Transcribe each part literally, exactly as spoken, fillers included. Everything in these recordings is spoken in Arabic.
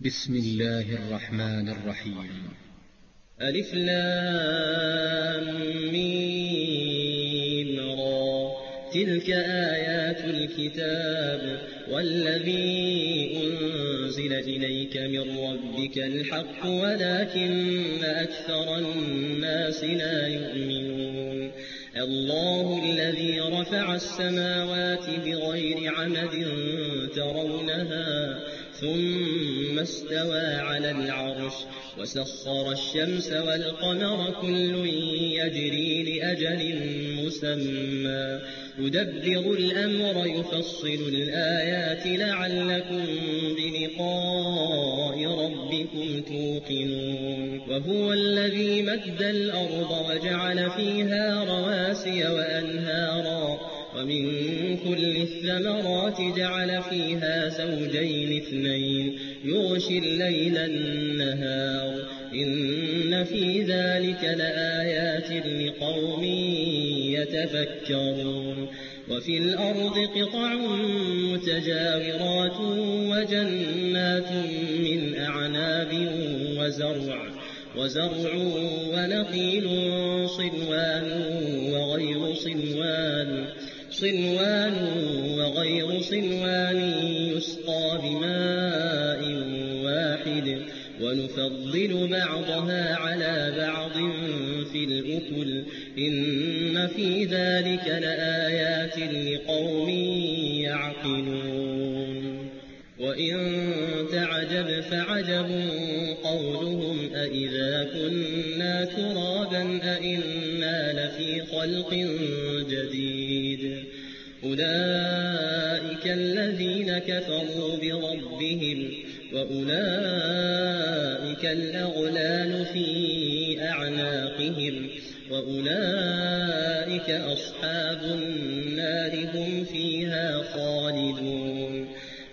بسم الله الرحمن الرحيم. ألف لام ميم را، تلك آيات الكتاب والذي أنزل إليك من ربك الحق ولكن أكثر الناس لا يؤمنون. الله الذي رفع السماوات بغير عمد ترونها ثم استوى على العرش وسخر الشمس والقمر كل يجري لأجل مسمى يدبر الأمر يفصل الآيات لعلكم بلقاء ربكم توقنون. وهو الذي مد الأرض وجعل فيها رواسي وأنهارا ومن كل الثمرات جعل فيها زوجين اثنين يغشي الليل النهار إن في ذلك لآيات لقوم يتفكرون. وفي الأرض قطع متجاورات وجنات من أعناب وزرع وزرع ونخيل صنوان وغير صنوان صنوان وغير صنوان يسقى بماء واحد ونفضل بعضها على بعض في الأكل إن في ذلك لآيات لقوم يعقلون. وإن تعجب فعجب قولهم أإذا كنا ترابا أإنا لفي خلق جديد. أولئك الذين كفروا بربهم وأولئك الأغلال في أعناقهم وأولئك أصحاب النار هم فيها خالدون.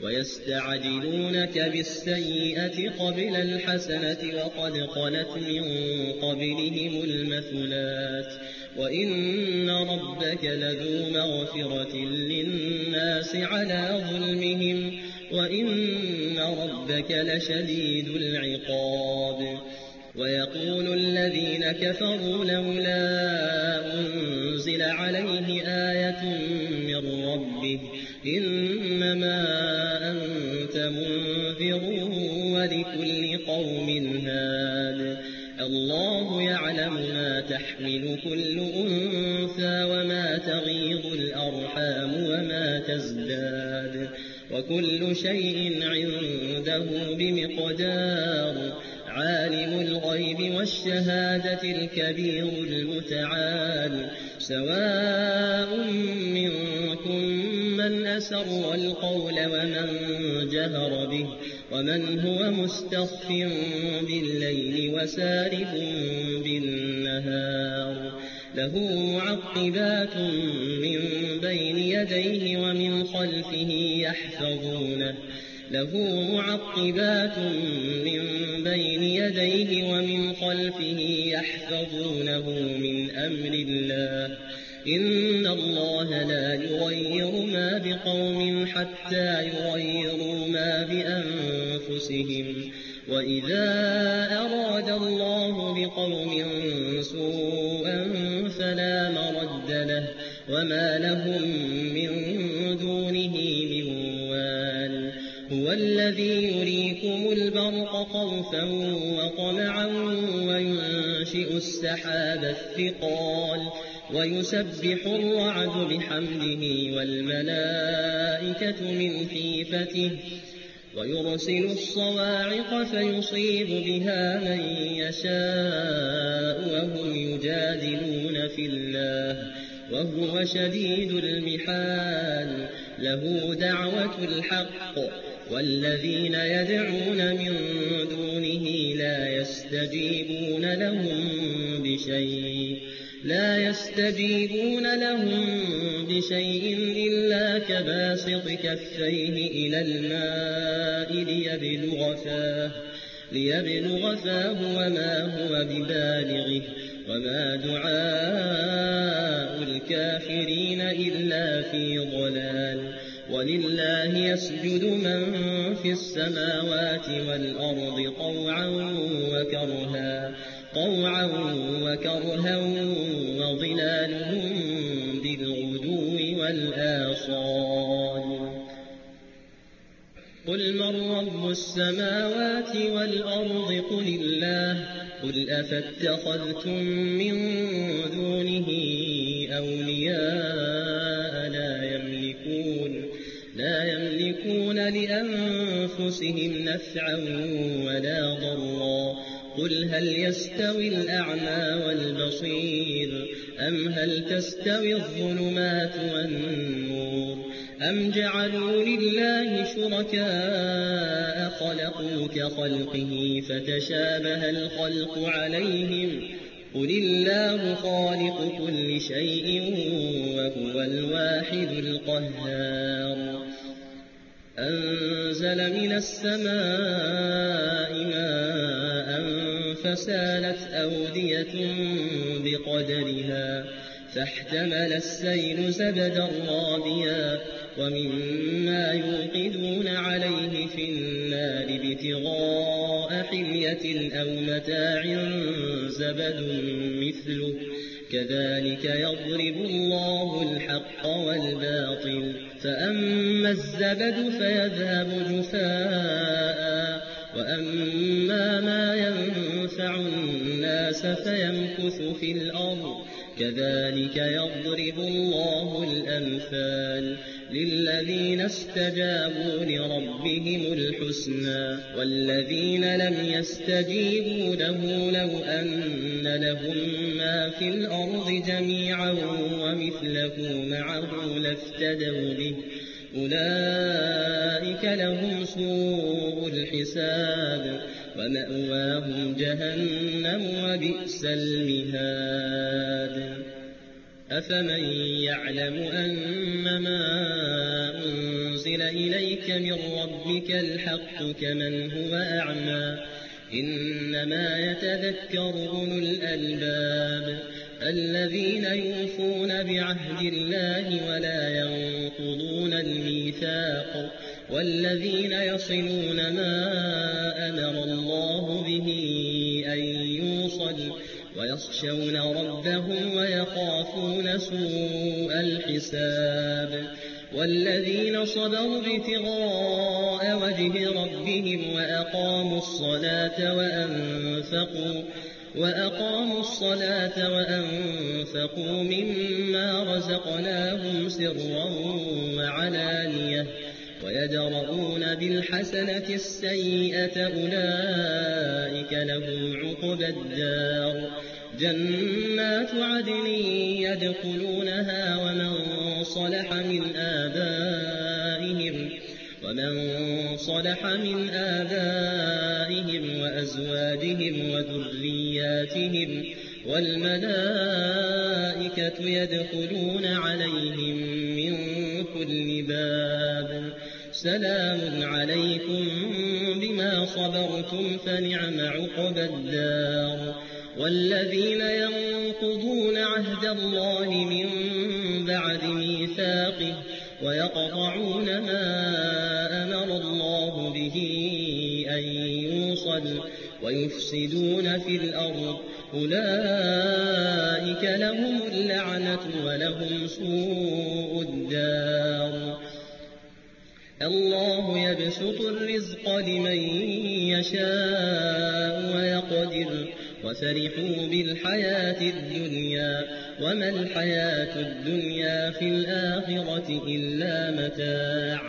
ويستعجلونك بالسيئة قبل الحسنة وقد خلت من قبلهم المثلات وإن ربك لذو مغفرة للناس على ظلمهم وإن ربك لشديد العقاب. ويقول الذين كفروا لولا أنزل عليه آية من ربه إنما أنت منذر ولكل قوم هاد. الله يعلم ما تحمل كل أنثى وما تغيض الأرحام وما تزداد وكل شيء عنده بمقدار. عالم الغيب والشهادة الكبير المتعال. سواء منكم من أسر القول ومن جهر به ومن هو مستخف بالليل وسارب بالنهار. له معقبات من بين يديه ومن خلفه يحفظونه له معقبات من بين يديه ومن خلفه يحفظونه من أمر الله. إن الله لا يغير ما بقوم حتى يغيروا ما بأنفسهم. وإذا أراد الله بقوم سوءا فلا مرد له وما لهم من دونه من وال. هو الذي يريكم البرق خوفا وطمعا وينشئ السحاب الثقال ويسبح الرعد بحمده والملائكة من خيفته ويرسل الصواعق فيصيب بها من يشاء وهم يجادلون في الله وهو شديد المحال. له دعوة الحق والذين يدعون من دونه لا يستجيبون لهم بشيء لا يستجيبون لهم بشيء إلا كباسط كفيه إلى الماء ليبلغ فاه ليبلغ فاه وما هو ببالغه وما دعاء الكافرين إلا في ضلال. ولله يسجد من في السماوات والأرض طوعا وكرها طوعا وكرها وظلالهم بالغدو والآصال قل من رب السماوات والأرض قل الله قل أفاتخذتم من دونه أولياء لا يملكون لا يملكون لأنفسهم نفعا ولا ضرا قل هل يستوي الأعمى والبصير أم هل تستوي الظلمات والنور أم جعلوا لله شركاء خلقوا كخلقه فتشابه الخلق عليهم قل الله خالق كل شيء وهو الواحد القهار أنزل من السماء ماء فسالت أودية بقدرها فاحتمل السيل زبدا رابيا ومما يوقدون عليه في النار ابتغاء حلية أو متاع زبد مثله كذلك يضرب الله الحق والباطل فأما الزبد فيذهب جفاء وأما ما ينفع الناس فيمكث في الأرض كذلك يضرب الله الأمثال للذين استجابوا لربهم الحسنى والذين لم يستجيبوا له لو أن لهم ما في الأرض جميعا ومثله معه لافتدوا به أولئك لهم سوء الحساب ومأواهم جهنم وبئس المهاد أفمن يعلم أنما أنزل إليك من ربك الحق كمن هو أعمى إنما يتذكر أولو الألباب الذين يوفون بعهد الله ولا ينقضون الميثاق والذين يصلون ما أمر الله به أن يوصل ويخشون ربهم ويخافون سوء الحساب والذين صبروا ابتغاء وجه ربهم وأقاموا الصلاة وأنفقوا وأقاموا الصلاة وأنفقوا مما رزقناهم سرا وعلانية ويدرؤون بالحسنة السيئة أولئك لهم عقبى الدار جنات عدن يدخلونها ومن صلح من آبائهم ومن صلح من آبائهم وأزواجهم وذرياتهم والملائكة يدخلون عليهم من كل باب سلام عليكم بما صبرتم فنعم عقبى الدار والذين ينقضون عهد الله من بعد ميثاقه ويقطعون ما أمر الله به أن يوصل ويفسدون في الأرض أولئك لهم اللعنة ولهم سوء الدار الله يبسط الرزق لمن يشاء ويقدر وفرحوا بالحياة الدنيا وما الحياة الدنيا في الآخرة إلا متاع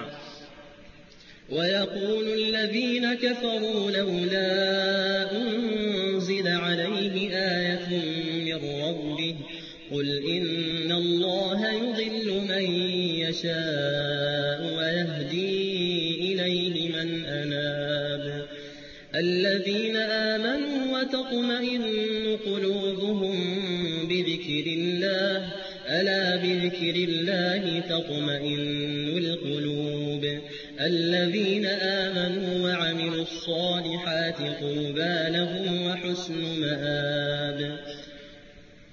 ويقول الذين كفروا لولا أنزل عليه آية من ربه قل إن الله يضل من يشاء ويهدي إليه من أناب الذين آمنوا وتطمئن قلوبهم بذكر الله ألا بذكر الله تطمئن القلوب الذين آمنوا وعملوا الصالحات طوبى لهم وحسن مآب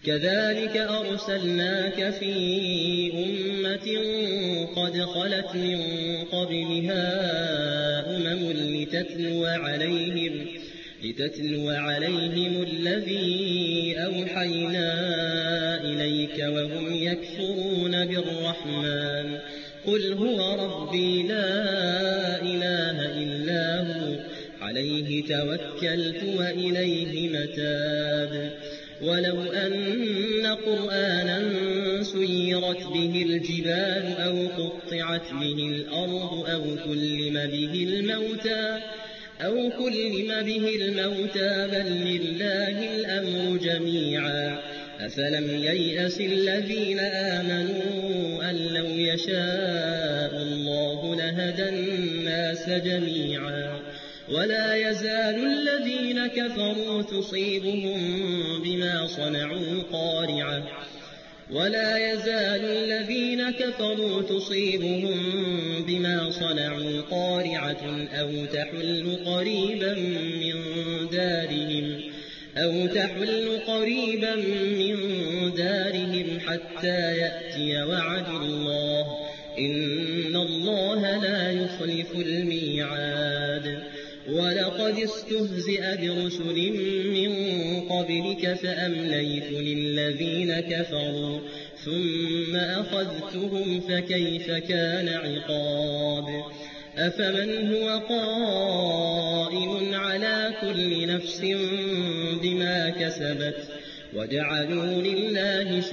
كذلك أرسلناك في أمة قد خلت من قبلها أمم لتتلو عليهم, لتتلو عليهم الذي أوحينا إليك وهم يكفرون بالرحمن قل هو ربي لا إله إلا هو عليه توكلت وإليه متاب ولو أن قرآنا سيرت به الجبال أو قطعت به الأرض أو كلم به الموتى أو كلم به الموتى بل لله الأمر جميعا أفلم ييأس الذين آمنوا أن لو يشاء الله لهدى الناس جميعا ولا يزال الذين كفروا تصيبهم بما صنعوا قارعة ولا يزال الذين كفروا تصيبهم بما صنعوا قارعة أو تحل قريبا من دارهم أو تحل قريبا من دارهم حتى يأتي وعد الله إن الله لا يخلف الميعاد ولقد استهزئ برسل من قبلك فأمليت للذين كفروا ثم أخذتهم فكيف كان عقاب أفمن هو قائم على كل نفس بما كسبت وجعلوا لله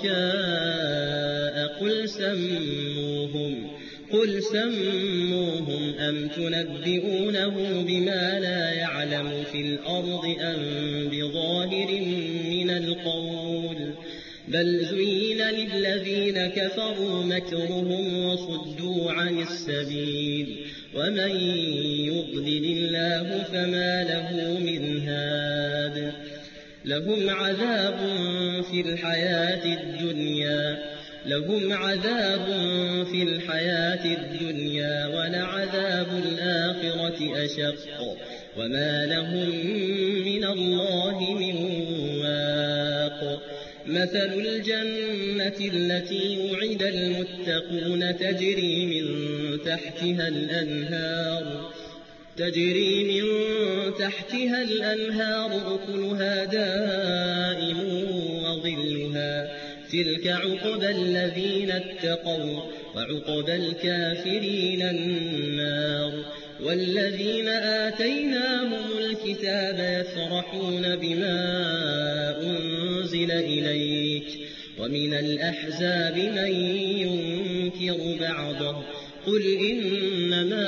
شركاء قل سموهم قل سموهم أم تنبئونه بما لا يعلم في الأرض أم بظاهر من القول بل زين للذين كفروا مكرهم وصدوا عن السبيل ومن يضلل الله فما له من هاد لهم عذاب في الحياة الدنيا لهم عذاب في الحياة الدنيا ولعذاب الآخرة أشق وما لهم من الله من واق مثل الجنة التي وعد المتقون تجري من تحتها الأنهار تجري من تحتها الأنهار أكلها دائم وظلها تلك عقبى الذين اتقوا وعقبى الكافرين النار والذين آتيناهم الكتاب يفرحون بما أنزل إليك ومن الأحزاب من ينكر بعضه قل إنما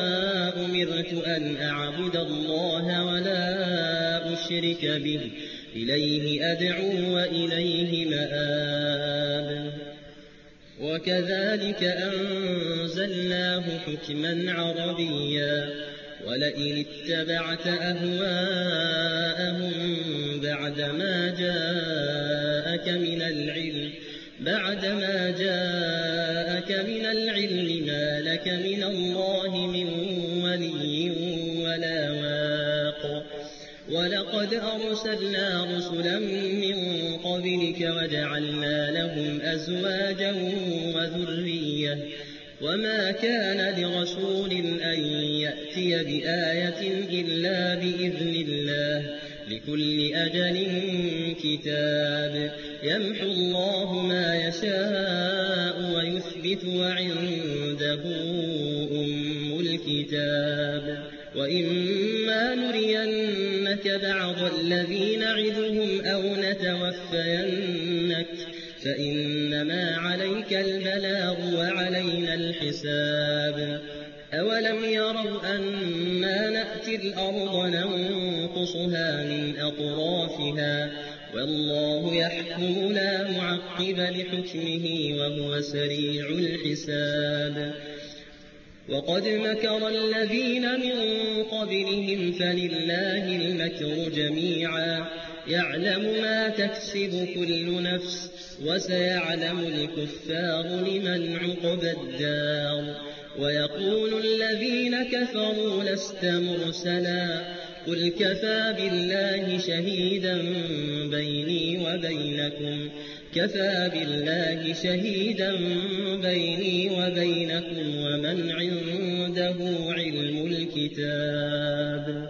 أمرت أن أعبد الله ولا أشرك به إليه أدعو وإليه مآب وكذلك أنزلناه حكما عربيا ولئن اتبعت أهواءهم بعدما جاءك من العلم بعدما جاءك من العلم ما لك من الله من ولي ولا واق ولقد أرسلنا رسلا من قبلك وجعلنا لهم أزواجا وذرية وما كان لرسول أن يأتي بآية إلا بإذن الله لكل أجل كتاب يمحو الله ما يشاء ويثبت وعنده أم الكتاب وإما نرينك بعض الذي نعدهم أو نتوفينك فإنما عليك البلاغ وعلينا الحساب أولم يروا أنا نأتي الأرض ننقصها من أطرافها والله يحكم لا معقب لحكمه وهو سريع الحساب وقد مكر الذين من قبلهم فلله المكر جميعا يعلم ما تكسب كل نفس وسيعلم الكفار لمن عقبى الدار ويقول الذين كفروا لست مرسلا قل كفى بالله شهيدا بيني وبينكم كفى بالله شهيدا بيني وبينكم ومن عنده علم الكتاب